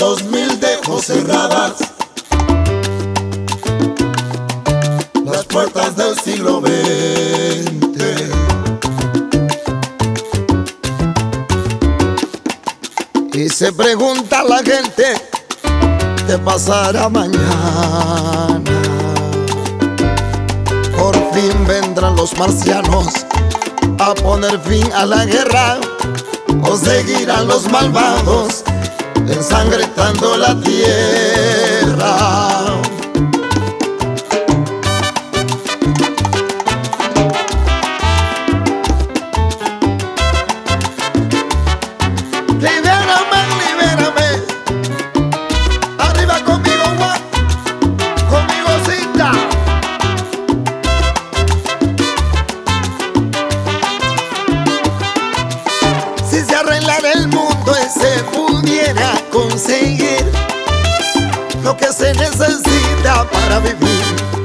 2000 dejó cerradas las puertas del siglo XX. Y se pregunta la gente qué pasará mañana. Por fin vendrán los marcianos a poner fin a la guerra, o seguirán los malvados ensangrentando la tierra. Libérame, libérame, arriba conmigo, conmigo cita. Si se arreglara el mundo y se pudiera conseguir lo que se necesita para vivir,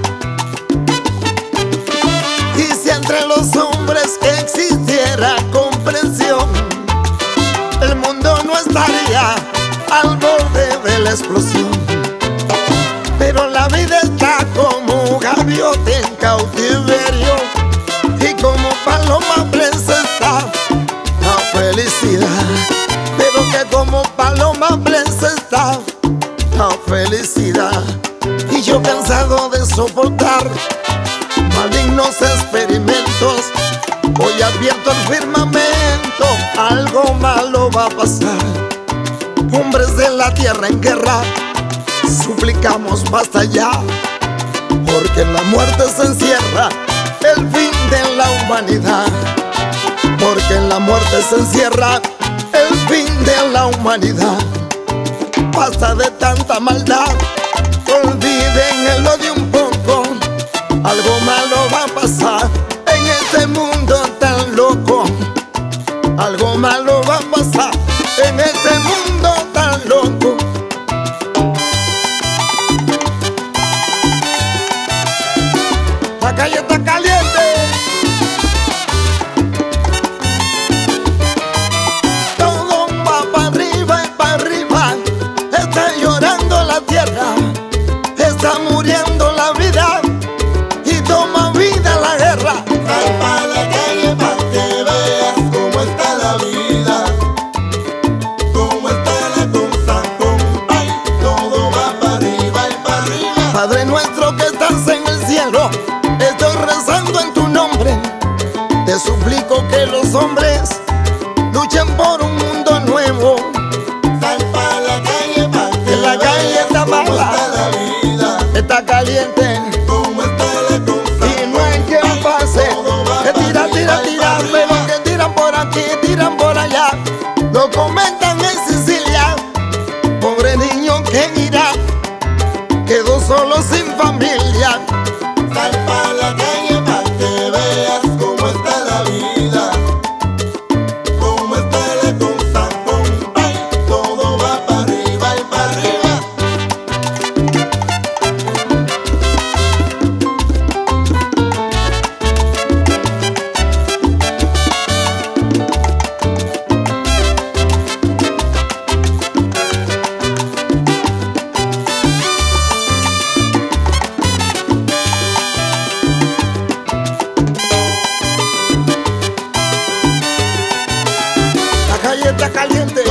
y si entre los hombres existiera comprensión, el mundo no estaría al borde de la explosión. Pero la vida está como gaviota en cautiverio, y como paloma presa está la felicidad. Pero que como paloma presa está la felicidad. Y yo cansado de soportar malignos experimentos, hoy advierto el firmamento, algo malo va a pasar. Hombres de la tierra en guerra, suplicamos basta ya, porque en la muerte se encierra el fin de la humanidad. Porque en la muerte se encierra el fin de la humanidad. Basta de tanta maldad, olviden el odio un poco, algo malo va a pasar en este mundo tan loco. Algo malo va a pasar en este mundo tan loco. La calle está caliente, todo va para arriba y para arriba. Está llorando la tierra, está muriendo la vida, y toma vida la guerra. Sal pa' la calle pa' que veas cómo está la vida, cómo está la cosa, compay. Todo va para arriba y para arriba. Padre nuestro que estás en el cielo, estoy rezando en tu nombre. Te suplico que los hombres luchen por un mundo nuevo. Sal pa' la calle pa' que En la calle está veas cómo mala, está la vida, está caliente, cómo está la cosa, y no hay quien pase. Que tira, tira, tira, pero que tiran por aquí, tiran por allá. Lo comentan en Sicilia, pobre niño que irá, quedó solo sin familia. Sal pa' la calle pa' que veas cómo está la vida, cómo está la cosa, compay. Todo va para arriba y para arriba. La calle está caliente,